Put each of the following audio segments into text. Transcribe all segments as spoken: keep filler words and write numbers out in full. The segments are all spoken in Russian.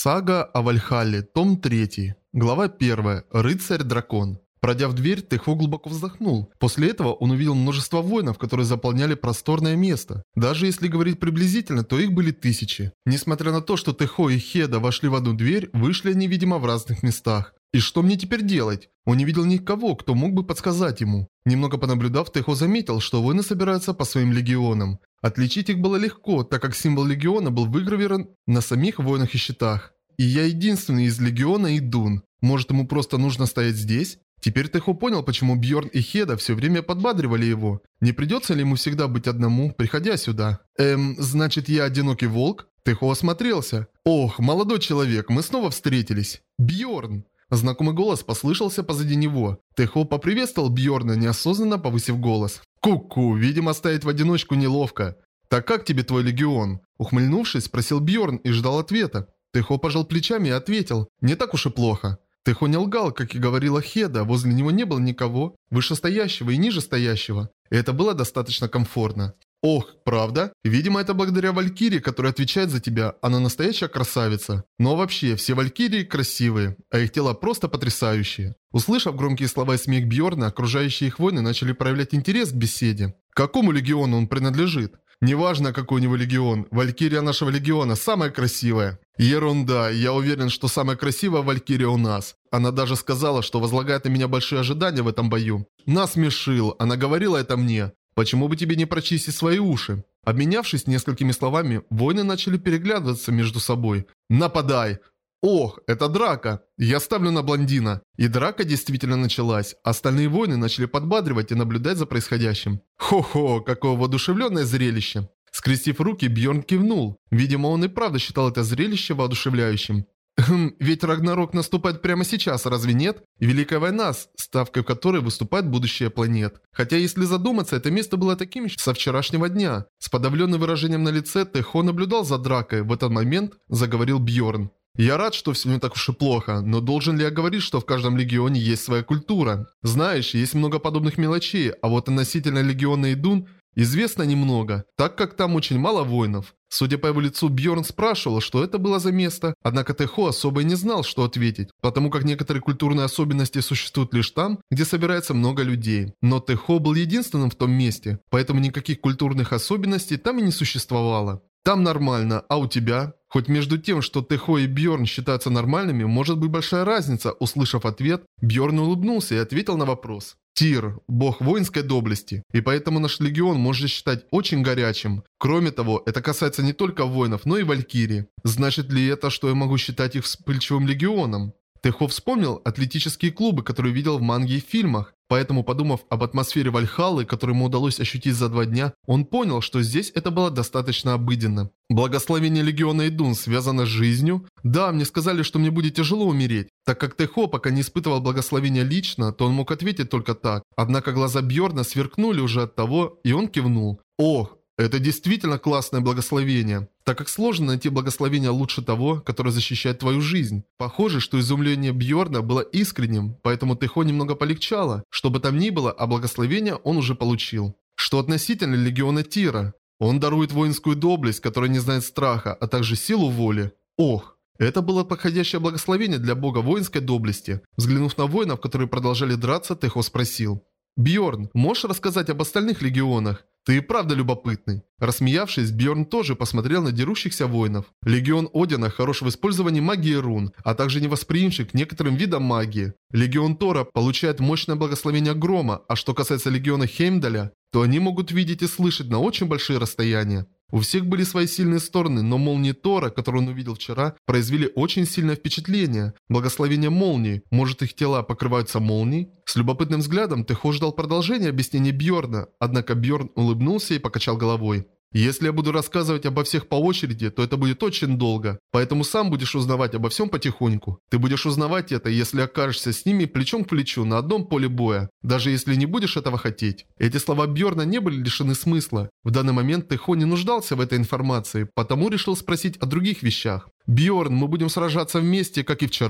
Сага о Вальхалле, том третий. Глава первая. Рыцарь-дракон. Пройдя в дверь, Тэхо глубоко вздохнул. После этого он увидел множество воинов, которые заполняли просторное место. Даже если говорить приблизительно, то их были тысячи. Несмотря на то, что Тэхо и Хеда вошли в одну дверь, вышли они, видимо, в разных местах. И что мне теперь делать? Он не видел никого, кто мог бы подсказать ему. Немного понаблюдав, Тэхо заметил, что воины собираются по своим легионам. Отличить их было легко, так как символ легиона был выгравирован на самих воинах и щитах. И я единственный из легиона Идун. Может, ему просто нужно стоять здесь? Теперь Тэхо понял, почему Бьорн и Хеда все время подбадривали его. Не придется ли ему всегда быть одному, приходя сюда? Эм, значит, я одинокий волк? Тэхо осмотрелся. Ох, молодой человек, мы снова встретились. Бьорн! Знакомый голос послышался позади него. Тэхо поприветствовал Бьорна, неосознанно повысив голос. «Ку-ку, видимо, стоять в одиночку неловко. Так как тебе твой легион?» Ухмыльнувшись, спросил Бьорн и ждал ответа. Тэхо пожал плечами и ответил. «Не так уж и плохо». Тэхо не лгал, как и говорила Хеда, возле него не было никого, вышестоящего и нижестоящего. И это было достаточно комфортно. «Ох, правда? Видимо, это благодаря Валькирии, которая отвечает за тебя. Она настоящая красавица. Но вообще, все Валькирии красивые, а их тела просто потрясающие». Услышав громкие слова и смех Бьорна, окружающие их воины начали проявлять интерес к беседе. К какому легиону он принадлежит? Неважно, какой у него легион, Валькирия нашего легиона самая красивая. Ерунда, я уверен, что самая красивая Валькирия у нас. Она даже сказала, что возлагает на меня большие ожидания в этом бою. Насмешил, она говорила это мне. Почему бы тебе не прочистить свои уши? Обменявшись несколькими словами, воины начали переглядываться между собой. Нападай! Ох, это драка! Я ставлю на блондина. И драка действительно началась. Остальные воины начали подбадривать и наблюдать за происходящим. Хо-хо, какое воодушевленное зрелище! Скрестив руки, Бьорн кивнул. Видимо, он и правда считал это зрелище воодушевляющим. Хм, ведь Рагнарок наступает прямо сейчас, разве нет? Великая война, ставкой в которой выступает будущее планет. Хотя, если задуматься, это место было таким еще со вчерашнего дня. С подавленным выражением на лице Тэхо наблюдал за дракой. В этот момент заговорил Бьорн. «Я рад, что все не так уж и плохо, но должен ли я говорить, что в каждом легионе есть своя культура? Знаешь, есть много подобных мелочей, а вот относительно легиона Идун известно немного, так как там очень мало воинов». Судя по его лицу, Бьорн спрашивал, что это было за место, однако Тэхо особо и не знал, что ответить, потому как некоторые культурные особенности существуют лишь там, где собирается много людей. Но Тэхо был единственным в том месте, поэтому никаких культурных особенностей там и не существовало. Там нормально, а у тебя? Хоть между тем, что Тэхо и Бьорн считаются нормальными, может быть большая разница. Услышав ответ, Бьорн улыбнулся и ответил на вопрос. Тир – бог воинской доблести, и поэтому наш легион можно считать очень горячим. Кроме того, это касается не только воинов, но и валькирий. Значит ли это, что я могу считать их вспыльчивым легионом? Тэхо вспомнил атлетические клубы, которые видел в манге и фильмах. Поэтому, подумав об атмосфере Вальхаллы, которую ему удалось ощутить за два дня, он понял, что здесь это было достаточно обыденно. Благословение легиона Идун связано с жизнью? Да, мне сказали, что мне будет тяжело умереть. Так как Тэхо пока не испытывал благословения лично, то он мог ответить только так. Однако глаза Бьорна сверкнули уже от того, и он кивнул. Ох, это действительно классное благословение. Так как сложно найти благословение лучше того, которое защищает твою жизнь. Похоже, что изумление Бьорна было искренним, поэтому Тэхо немного полегчало. Что бы там ни было, а благословение он уже получил. Что относительно легиона Тира? Он дарует воинскую доблесть, которая не знает страха, а также силу воли. Ох, это было подходящее благословение для бога воинской доблести. Взглянув на воинов, которые продолжали драться, Тэхо спросил. «Бьорн, можешь рассказать об остальных легионах? Ты и правда любопытный». Рассмеявшись, Бьорн тоже посмотрел на дерущихся воинов. Легион Одина хорош в использовании магии рун, а также невосприимчив к некоторым видам магии. Легион Тора получает мощное благословение грома, а что касается легиона Хеймдаля, то они могут видеть и слышать на очень большие расстояния. У всех были свои сильные стороны, но молнии Тора, которые он увидел вчера, произвели очень сильное впечатление. Благословение молнии. Может, их тела покрываются молнией? С любопытным взглядом Тэхо ждал продолжения объяснений Бьорна, однако Бьорн улыбнулся и покачал головой. Если я буду рассказывать обо всех по очереди, то это будет очень долго. Поэтому сам будешь узнавать обо всем потихоньку. Ты будешь узнавать это, если окажешься с ними плечом к плечу на одном поле боя. Даже если не будешь этого хотеть. Эти слова Бьорна не были лишены смысла. В данный момент Тэхо не нуждался в этой информации, потому решил спросить о других вещах. «Бьорн, мы будем сражаться вместе, как и вчера?»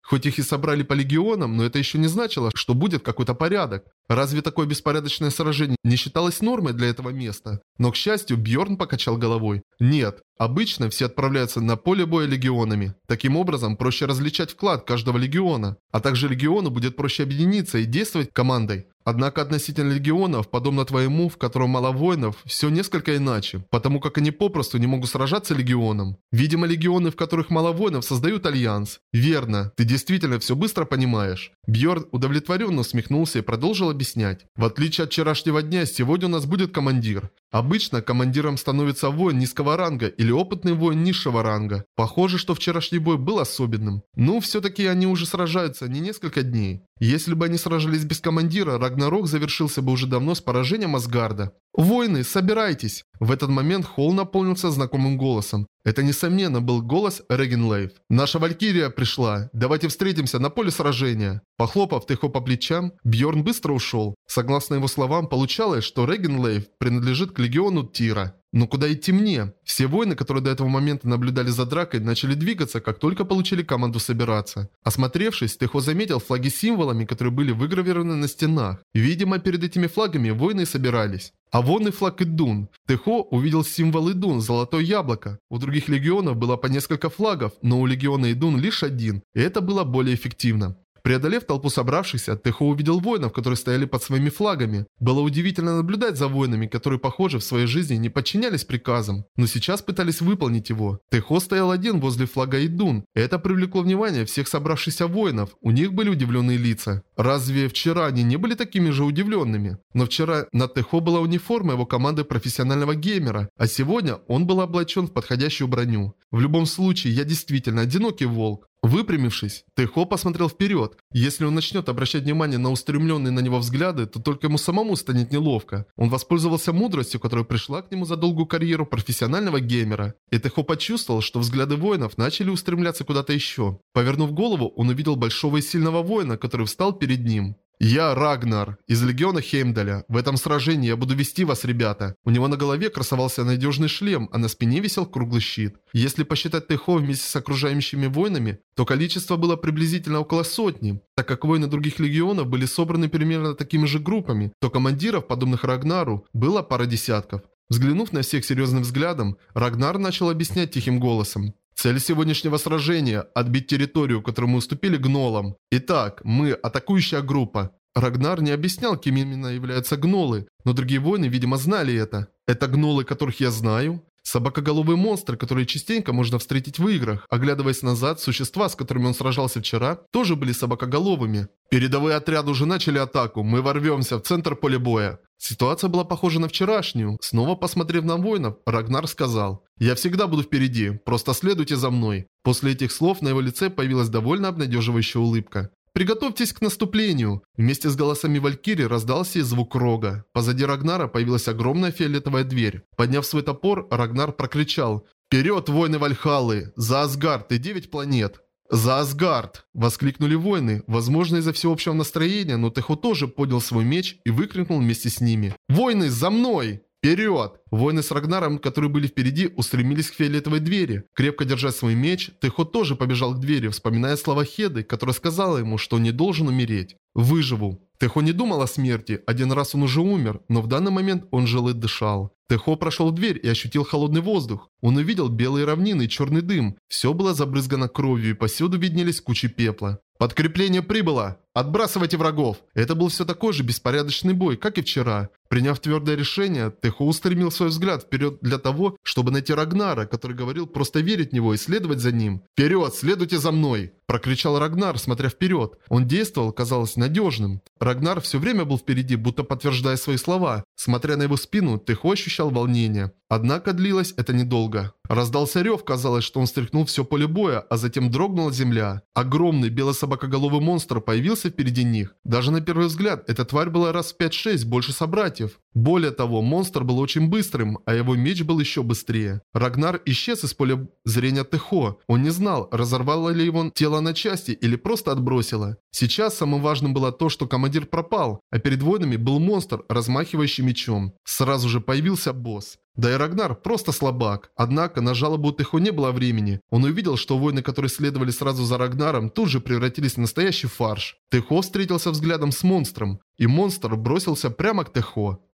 Хоть их и собрали по легионам, но это еще не значило, что будет какой-то порядок. Разве такое беспорядочное сражение не считалось нормой для этого места? Но, к счастью, Бьорн покачал головой. Нет, обычно все отправляются на поле боя легионами. Таким образом, проще различать вклад каждого легиона. А также легиону будет проще объединиться и действовать командой. Однако относительно легионов, подобно твоему, в котором мало воинов, все несколько иначе, потому как они попросту не могут сражаться легионом. Видимо, легионы, в которых мало воинов, создают альянс. Верно, ты действительно все быстро понимаешь. Бьорн удовлетворенно усмехнулся и продолжил объяснять. В отличие от вчерашнего дня, сегодня у нас будет командир. Обычно командиром становится воин низкого ранга или опытный воин низшего ранга. Похоже, что вчерашний бой был особенным. Ну, все-таки они уже сражаются не несколько дней. Если бы они сражались без командира, Рагнарок завершился бы уже давно с поражением Асгарда. «Воины, собирайтесь!» В этот момент холл наполнился знакомым голосом. Это, несомненно, был голос Регенлейв. «Наша Валькирия пришла. Давайте встретимся на поле сражения». Похлопав Тэхо по плечам, Бьорн быстро ушел. Согласно его словам, получалось, что Регенлейв принадлежит к легиону Тира. Но куда идти мне? Все воины, которые до этого момента наблюдали за дракой, начали двигаться, как только получили команду собираться. Осмотревшись, Тэхо заметил флаги с символами, которые были выгравированы на стенах. Видимо, перед этими флагами воины собирались. А вон и флаг Идун. Тэхо увидел символ Идун – золотое яблоко. У других легионов было по несколько флагов, но у легиона Идун лишь один, и это было более эффективно. Преодолев толпу собравшихся, Тэхо увидел воинов, которые стояли под своими флагами. Было удивительно наблюдать за воинами, которые, похоже, в своей жизни не подчинялись приказам, но сейчас пытались выполнить его. Тэхо стоял один возле флага Идун. Это привлекло внимание всех собравшихся воинов. У них были удивленные лица. Разве вчера они не были такими же удивленными? Но вчера на Тэхо была униформа его команды профессионального геймера, а сегодня он был облачен в подходящую броню. В любом случае, я действительно одинокий волк. Выпрямившись, Тэхо посмотрел вперед. Если он начнет обращать внимание на устремленные на него взгляды, то только ему самому станет неловко. Он воспользовался мудростью, которая пришла к нему за долгую карьеру профессионального геймера. И Тэхо почувствовал, что взгляды воинов начали устремляться куда-то еще. Повернув голову, он увидел большого и сильного воина, который встал перед ним. «Я Рагнар, из легиона Хеймдаля. В этом сражении я буду вести вас, ребята». У него на голове красовался надежный шлем, а на спине висел круглый щит. Если посчитать Тэхо вместе с окружающими воинами, то количество было приблизительно около сотни. Так как воины других легионов были собраны примерно такими же группами, то командиров, подобных Рагнару, было пара десятков. Взглянув на всех серьезным взглядом, Рагнар начал объяснять тихим голосом. Цель сегодняшнего сражения – отбить территорию, которую мы уступили гнолам. Итак, мы – атакующая группа. Рагнар не объяснял, кем именно являются гнолы, но другие воины, видимо, знали это. Это гнолы, которых я знаю? Собакоголовые монстры, которые частенько можно встретить в играх. Оглядываясь назад, существа, с которыми он сражался вчера, тоже были собакоголовыми. Передовые отряды уже начали атаку, мы ворвемся в центр поля боя. Ситуация была похожа на вчерашнюю. Снова посмотрев на воинов, Рагнар сказал: «Я всегда буду впереди, просто следуйте за мной». После этих слов на его лице появилась довольно обнадеживающая улыбка. «Приготовьтесь к наступлению!» Вместе с голосами Валькирии раздался и звук рога. Позади Рагнара появилась огромная фиолетовая дверь. Подняв свой топор, Рагнар прокричал: «Вперед, воины Вальхаллы! За Асгард и девять планет!» «За Асгард!» – воскликнули воины, возможно из-за всеобщего настроения, но Тэхо тоже поднял свой меч и выкрикнул вместе с ними: «Воины, за мной!» «Вперед!» Воины с Рагнаром, которые были впереди, устремились к фиолетовой двери. Крепко держа свой меч, Тэхо тоже побежал к двери, вспоминая слова Хеды, которая сказала ему, что он не должен умереть. «Выживу». Тэхо не думал о смерти, один раз он уже умер, но в данный момент он жил и дышал. Тэхо прошел в дверь и ощутил холодный воздух. Он увидел белые равнины и черный дым. Все было забрызгано кровью и повсюду виднелись кучи пепла. «Подкрепление прибыло! Отбрасывайте врагов!» Это был все такой же беспорядочный бой, как и вчера. Приняв твердое решение, Тэхо устремил свой взгляд вперед для того, чтобы найти Рагнара, который говорил просто верить в него и следовать за ним. «Вперед! Следуйте за мной!» – прокричал Рагнар, смотря вперед. Он действовал, казалось, надежным. Рагнар все время был впереди, будто подтверждая свои слова. Смотря на его спину, Тэхо ощущал волнение. Однако длилось это недолго. Раздался рев, казалось, что он стряхнул все поле боя, а затем дрогнула земля. Огромный бело-собакоголовый монстр появился впереди них. Даже на первый взгляд, эта тварь была раз в пять-шесть больше собратьев. Более того, монстр был очень быстрым, а его меч был еще быстрее. Рагнар исчез из поля зрения Тэхо. Он не знал, разорвало ли его тело на части или просто отбросило. Сейчас самым важным было то, что командир пропал, а перед воинами был монстр, размахивающий мечом. Сразу же появился босс. Да и Рагнар просто слабак. Однако на жалобу Тэхо не было времени. Он увидел, что воины, которые следовали сразу за Рагнаром, тут же превратились в настоящий фарш. Тэхо встретился взглядом с монстром, и монстр бросился прямо к Тэхо.